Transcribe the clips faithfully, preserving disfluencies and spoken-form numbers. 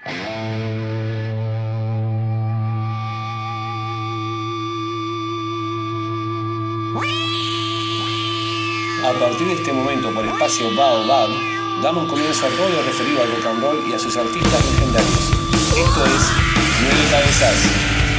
A partir de este momento, por espacio Baobab, damos comienzo a todo lo referido al rock and roll y a sus artistas legendarios. Esto es Nueve Cabezas.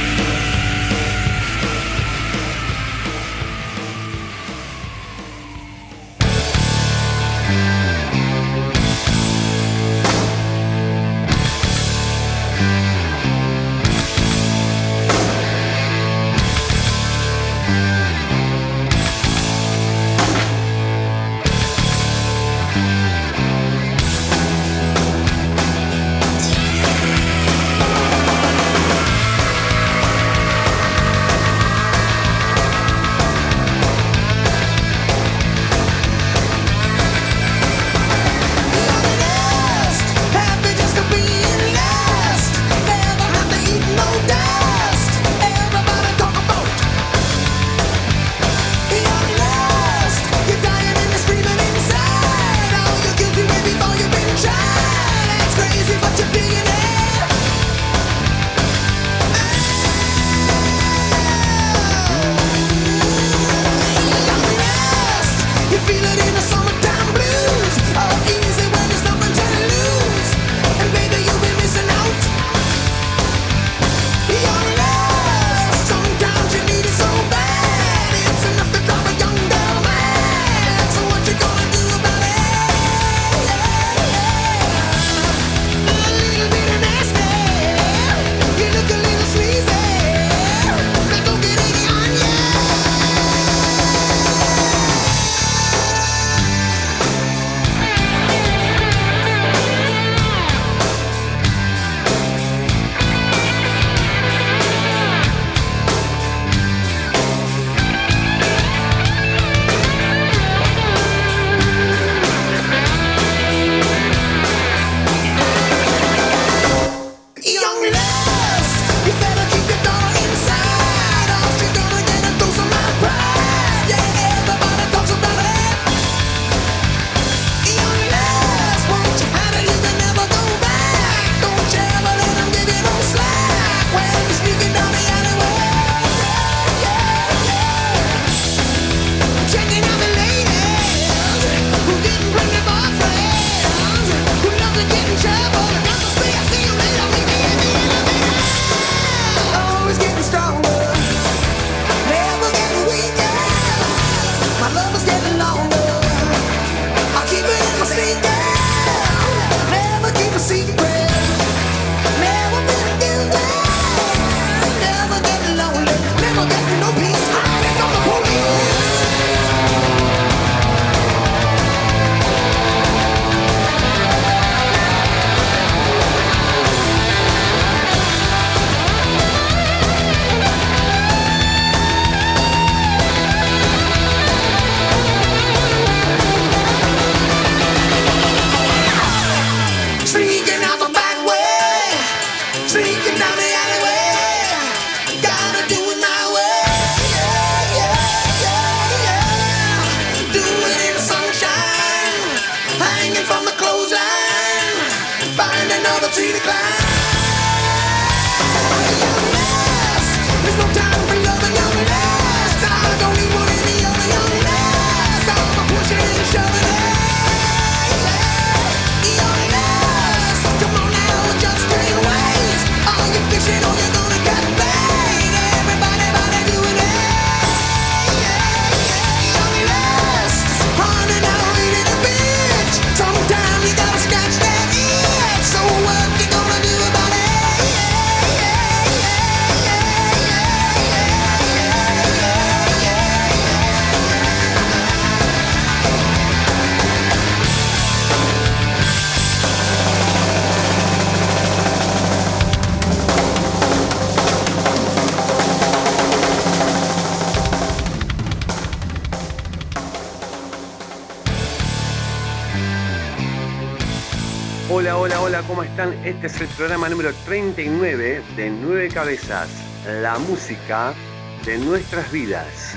Hola, hola, hola, ¿cómo están? Este es el programa número treinta y nueve de Nueve Cabezas, la música de nuestras vidas.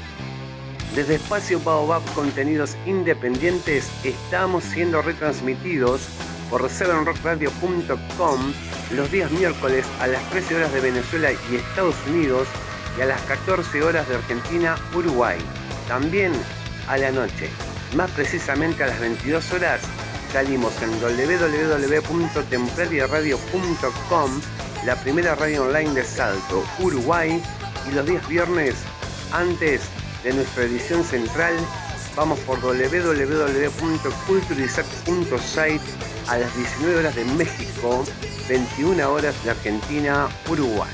Desde Espacio Baobab Contenidos Independientes estamos siendo retransmitidos por seven rock radio punto com los días miércoles a las trece horas de Venezuela y Estados Unidos y a las catorce horas de Argentina, Uruguay. También a la noche, más precisamente a las veintidós horas, salimos en doble u doble u doble u punto templaria radio punto com, la primera radio online de Salto, Uruguay, y los días viernes, antes de nuestra edición central, vamos por doble u doble u doble u punto culturizar punto site a las diecinueve horas de México, veintiuna horas de Argentina, Uruguay.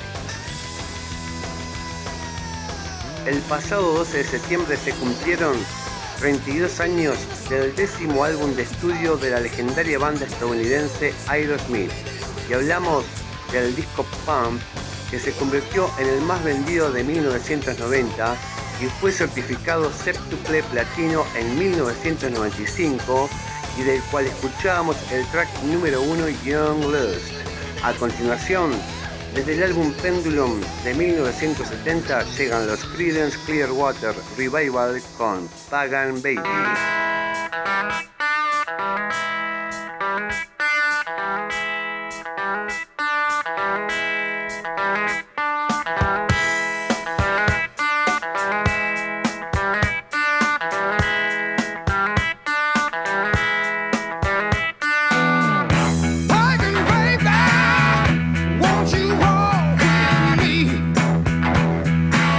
El pasado doce de septiembre se cumplieron treinta y dos años del décimo álbum de estudio de la legendaria banda estadounidense Aerosmith, y hablamos del disco Pump, que se convirtió en el más vendido de mil novecientos noventa y fue certificado séptuple platino en mil novecientos noventa y cinco, y del cual escuchábamos el track número uno, Young Lust. A continuación, desde el álbum Pendulum de mil novecientos setenta llegan los Creedence Clearwater Revival con Pagan Baby.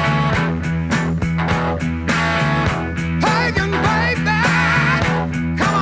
Come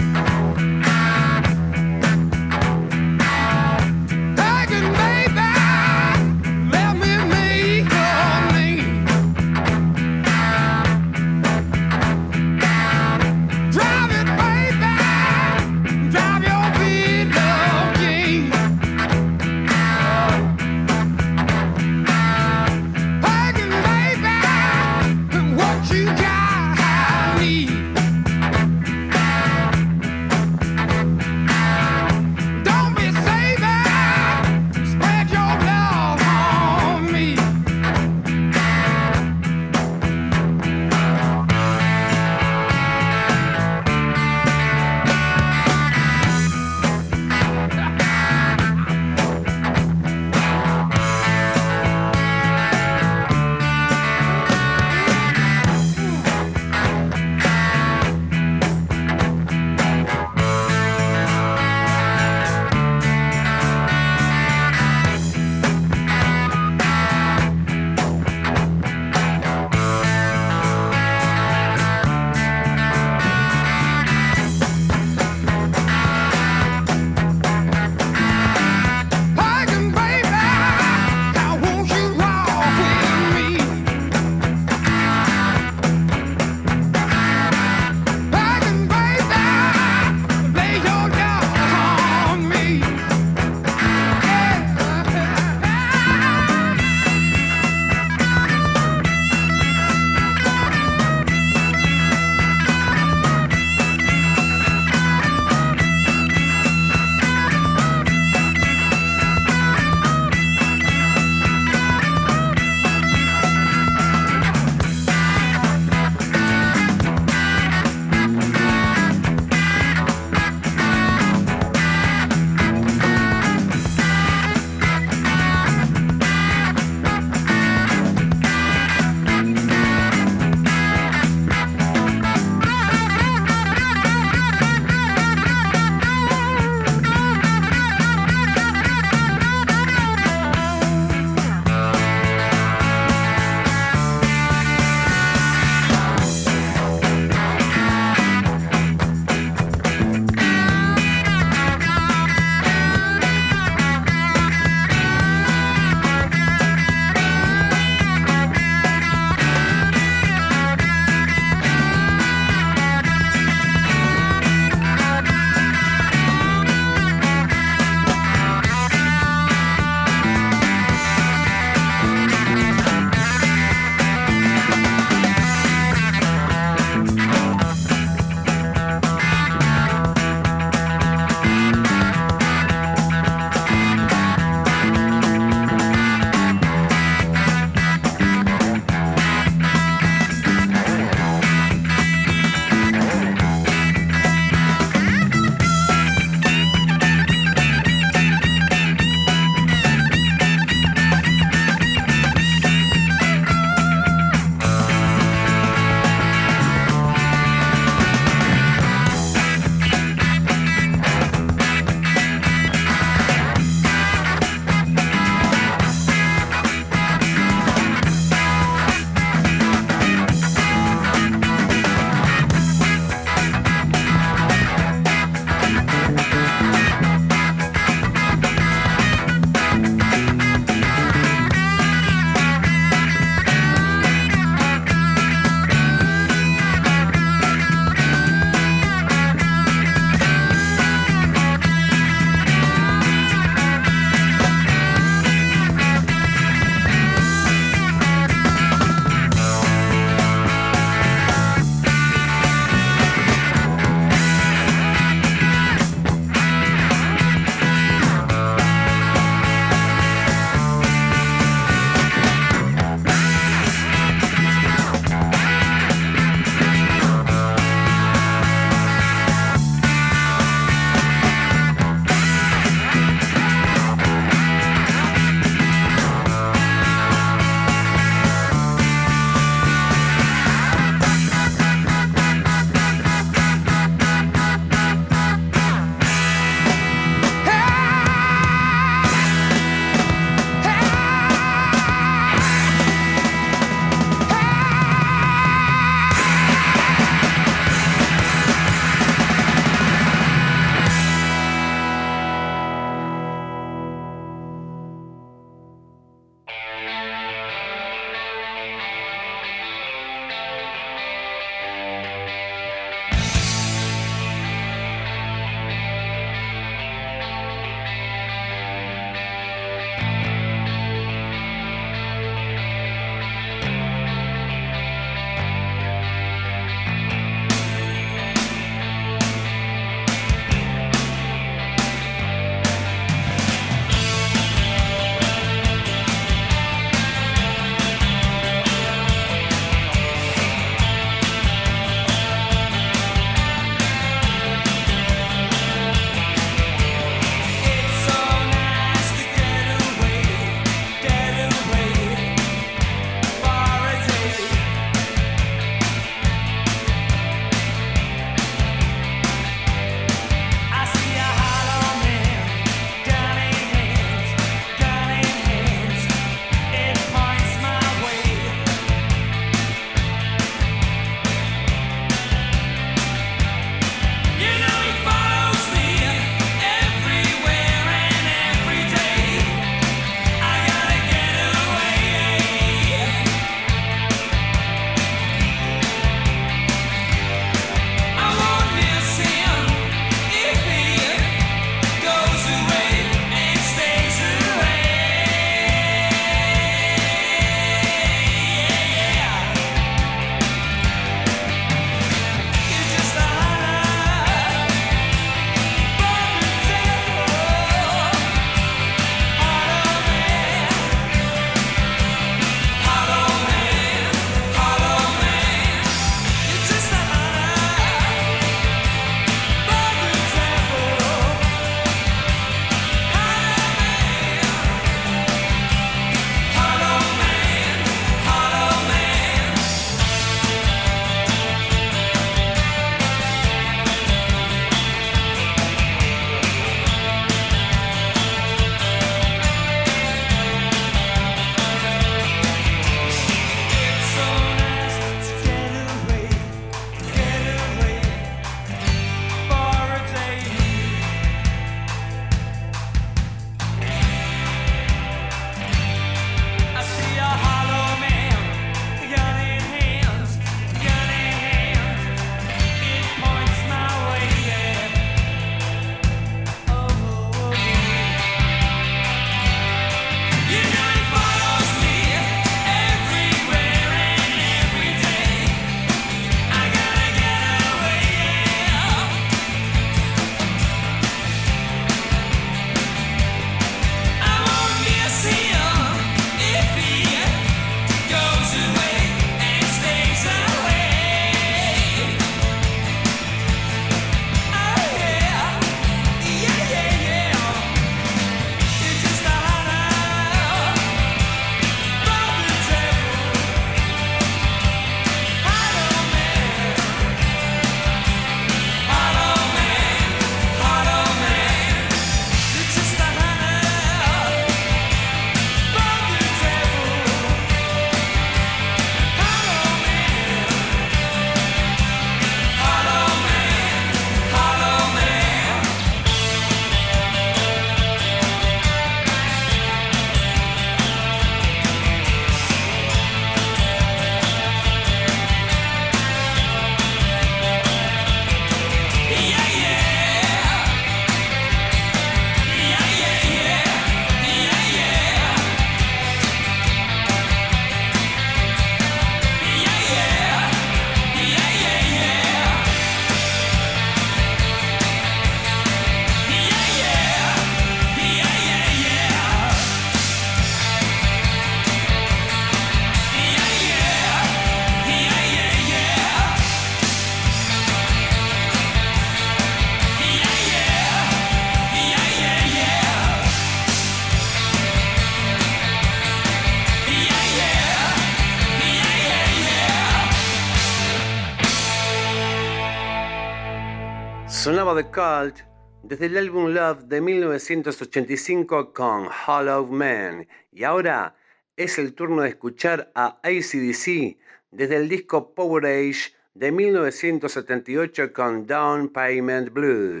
Sonaba The Cult desde el álbum Love de mil novecientos ochenta y cinco con Hollow Man. Y ahora es el turno de escuchar a A C D C desde el disco Power Age de mil novecientos setenta y ocho con Down Payment Blues.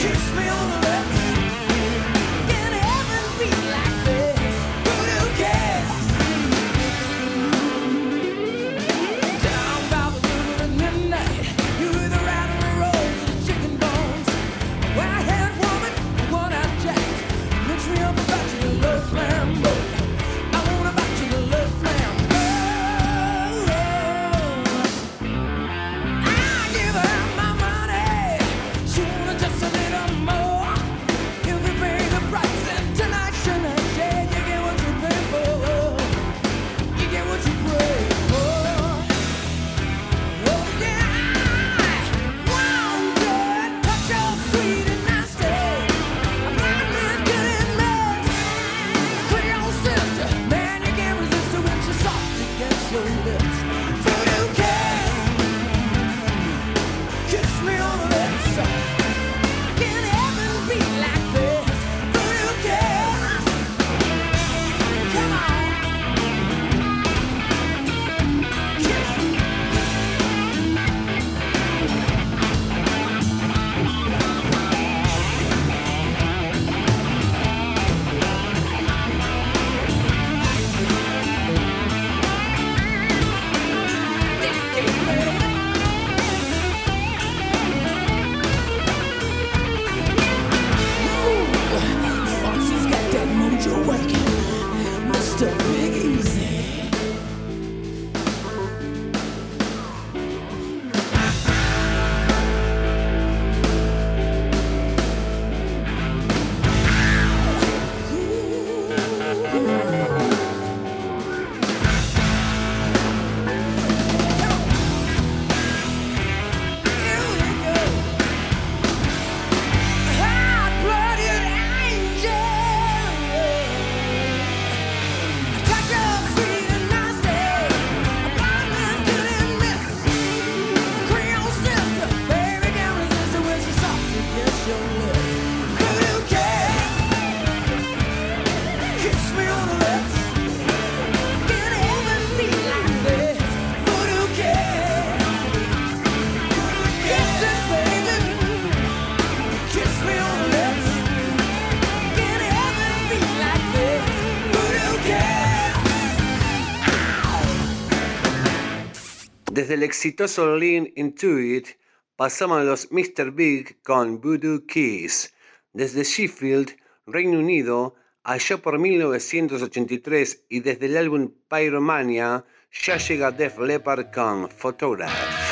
Desde el exitoso Lean Into It pasamos a los míster Big con Voodoo Kiss. Desde Sheffield, Reino Unido, allá por mil novecientos ochenta y tres, y desde el álbum Pyromania ya llega Def Leppard con Photograph.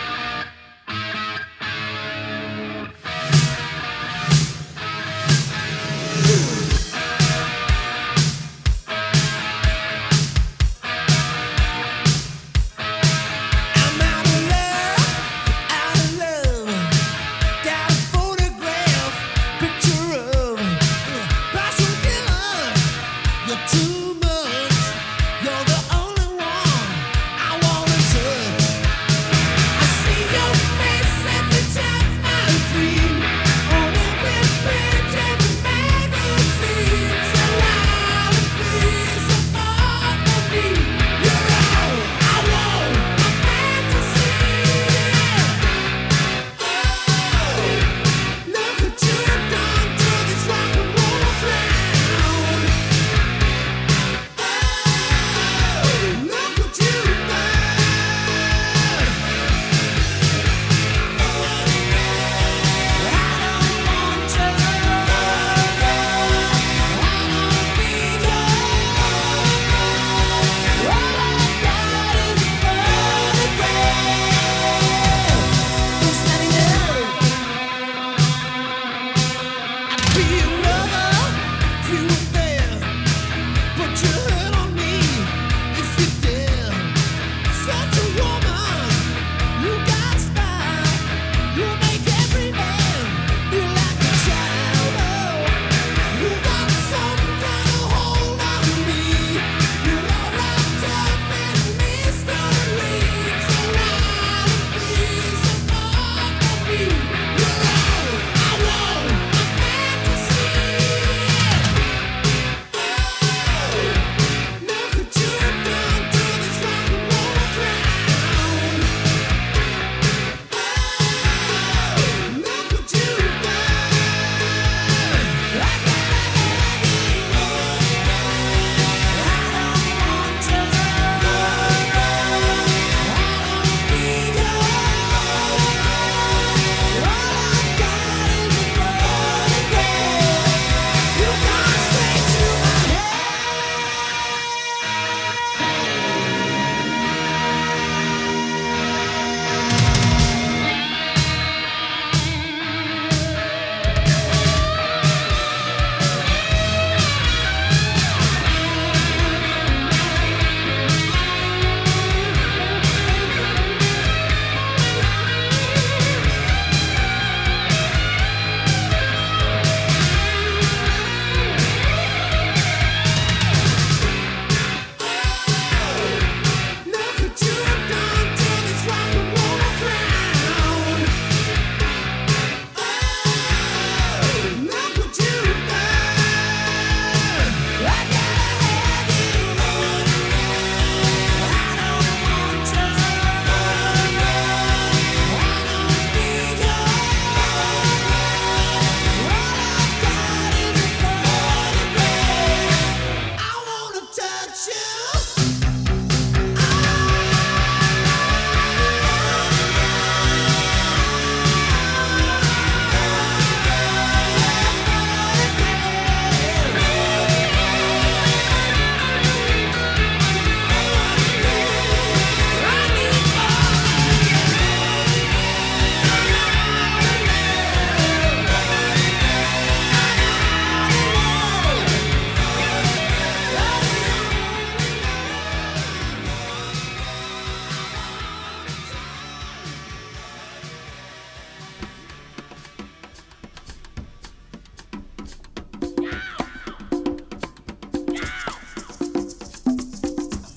Too much, you're the only one I wanna touch.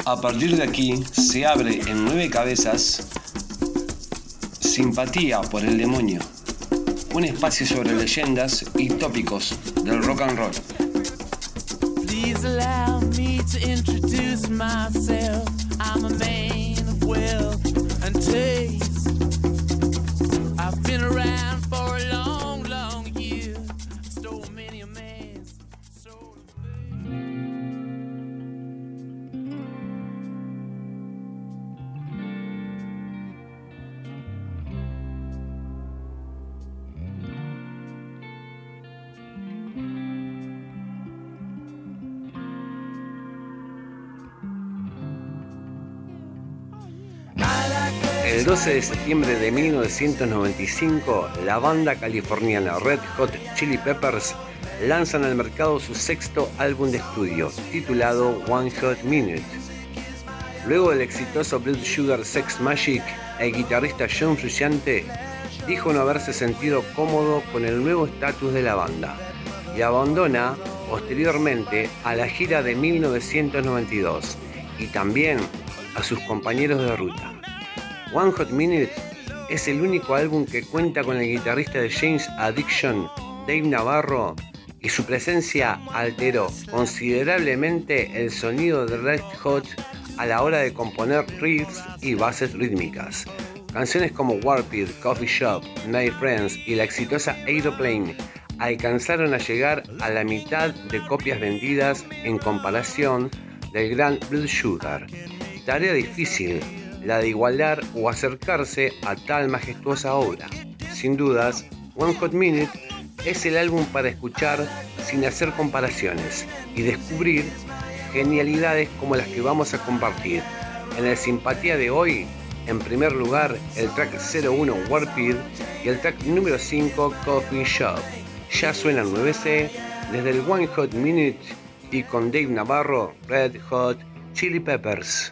A partir de aquí se abre en nueve cabezas Simpatía por el Demonio, un espacio sobre leyendas y tópicos del rock and roll. Please allow me to introduce myself. I'm a man of wealth and taste. I've been around for a long, long year. Stole many a man's soul of faith. El doce de septiembre de mil novecientos noventa y cinco, la banda californiana Red Hot Chili Peppers lanzan al mercado su sexto álbum de estudio, titulado One Hot Minute. Luego del exitoso Blood Sugar Sex Magik, el guitarrista John Frusciante dijo no haberse sentido cómodo con el nuevo estatus de la banda y abandona posteriormente a la gira de mil novecientos noventa y dos y también a sus compañeros de ruta. One Hot Minute es el único álbum que cuenta con el guitarrista de Jane's Addiction, Dave Navarro, y su presencia alteró considerablemente el sonido de Red Hot a la hora de componer riffs y bases rítmicas. Canciones como Warped, Coffee Shop, Night Friends y la exitosa Aeroplane alcanzaron a llegar a la mitad de copias vendidas en comparación del gran Blood Sugar. Tarea difícil, la de igualar o acercarse a tal majestuosa obra. Sin dudas, One Hot Minute es el álbum para escuchar sin hacer comparaciones y descubrir genialidades como las que vamos a compartir. En el Simpatía de hoy, en primer lugar, el track cero uno Warped y el track número cinco Coffee Shop. Ya suenan nueve ce desde el One Hot Minute y con Dave Navarro, Red Hot Chili Peppers.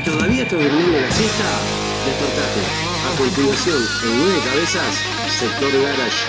todavía estás durmiendo la siesta, despertate. A continuación, en Nueve Cabezas, Sector Garage.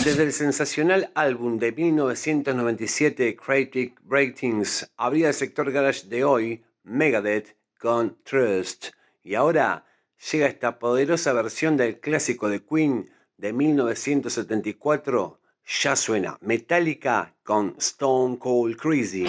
Desde el sensacional álbum de mil novecientos noventa y siete Creative Breakthings, abría el sector garage de hoy Megadeth con Trust. Y ahora llega esta poderosa versión del clásico de Queen de mil novecientos setenta y cuatro. Ya suena Metallica con Stone Cold Crazy.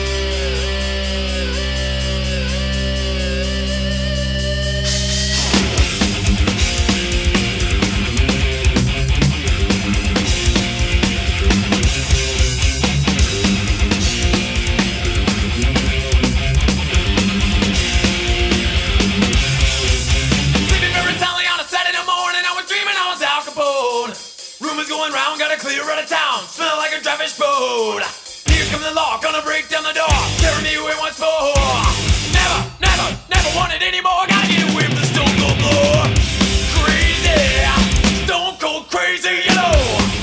Going round, gotta clear out of town. Smell like a dry fish boat. Here comes the law, gonna break down the door. Carry me away once more. Never, never, never want it anymore. Gotta get away from the stone cold floor. Crazy, stone cold crazy, you know.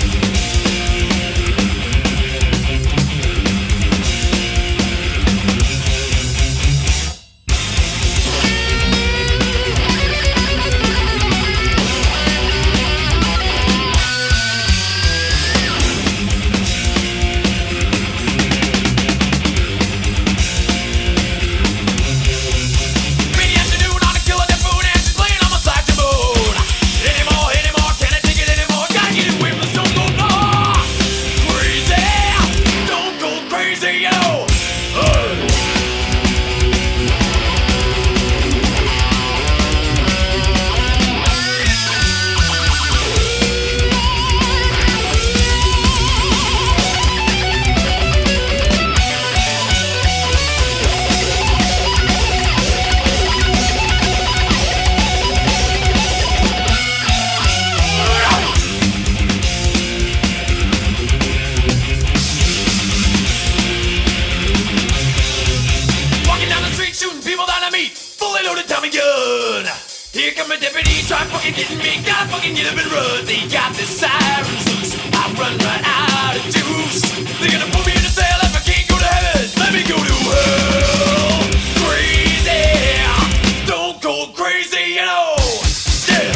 Here come a deputy, try fucking getting me. Gotta fucking get up and run. They got the sirens loose. I run right out of juice. They're gonna put me in a cell if I can't go to heaven. Let me go to hell. Crazy, stone cold crazy, you know. Yeah.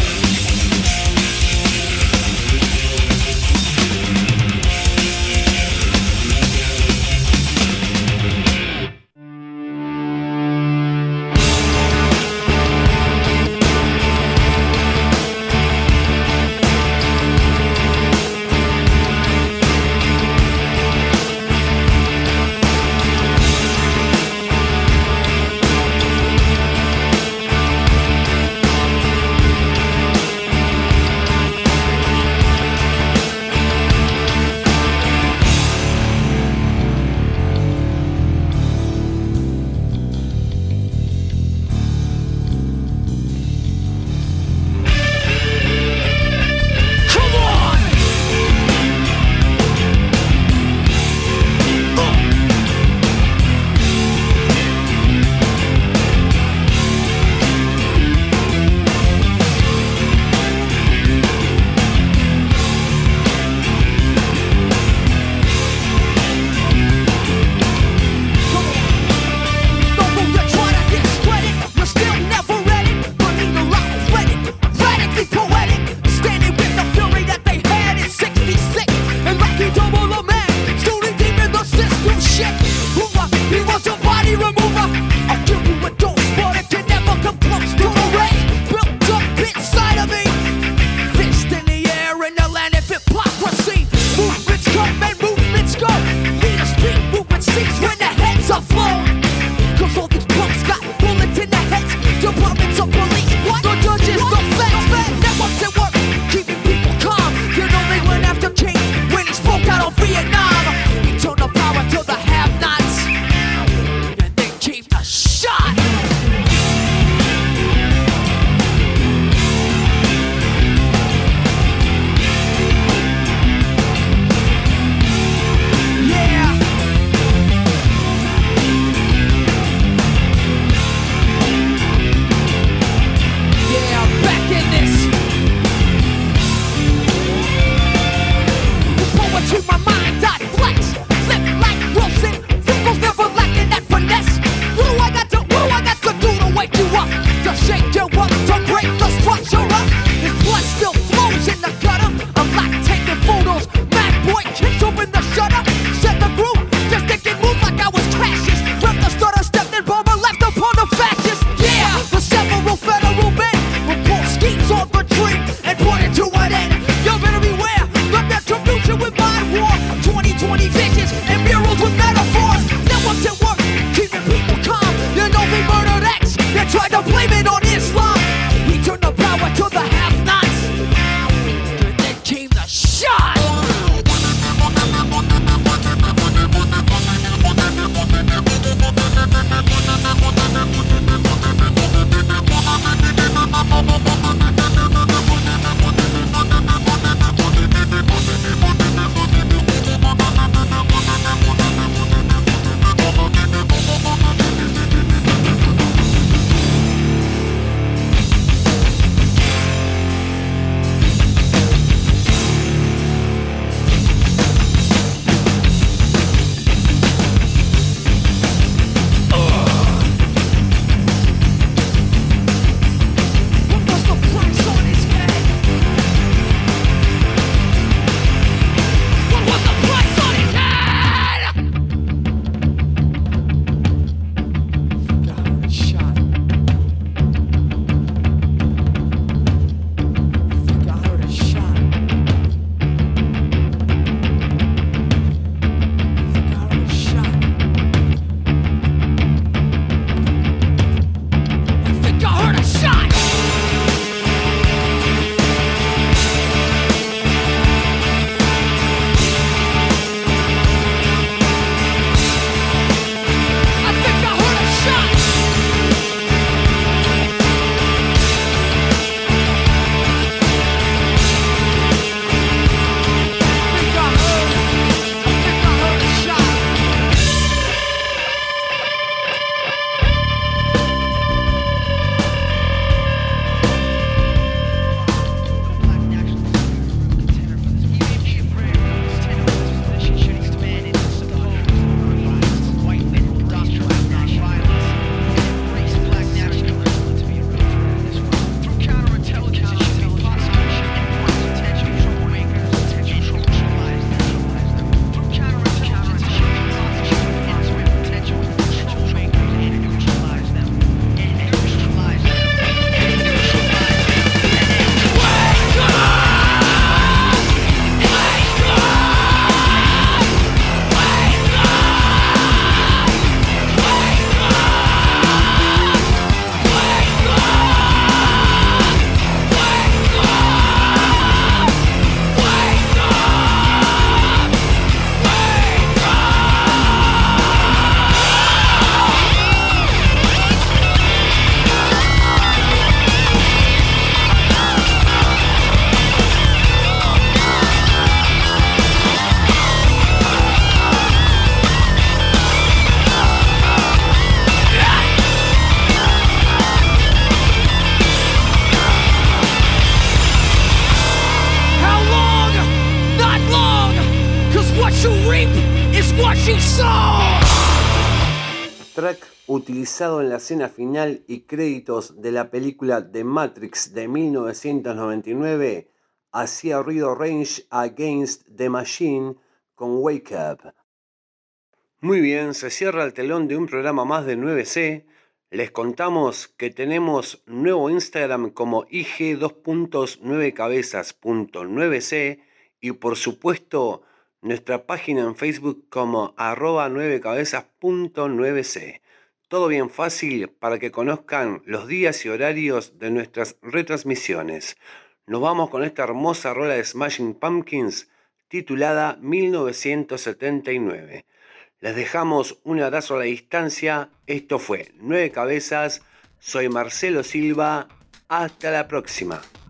what you saw. Track utilizado en la escena final y créditos de la película The Matrix de mil novecientos noventa y nueve, hacía ruido Rage Against the Machine con Wake Up. Muy bien, se cierra el telón de un programa más de nueve ce. Les contamos que tenemos nuevo Instagram como i ge dos nueve cabezas punto nueve ce y por supuesto nuestra página en Facebook como arroba nueve cabezas punto nueve ce. Todo bien fácil para que conozcan los días y horarios de nuestras retransmisiones. Nos vamos con esta hermosa rola de Smashing Pumpkins titulada mil novecientos setenta y nueve. Les dejamos un abrazo a la distancia. Esto fue Nueve Cabezas. Soy Marcelo Silva. Hasta la próxima.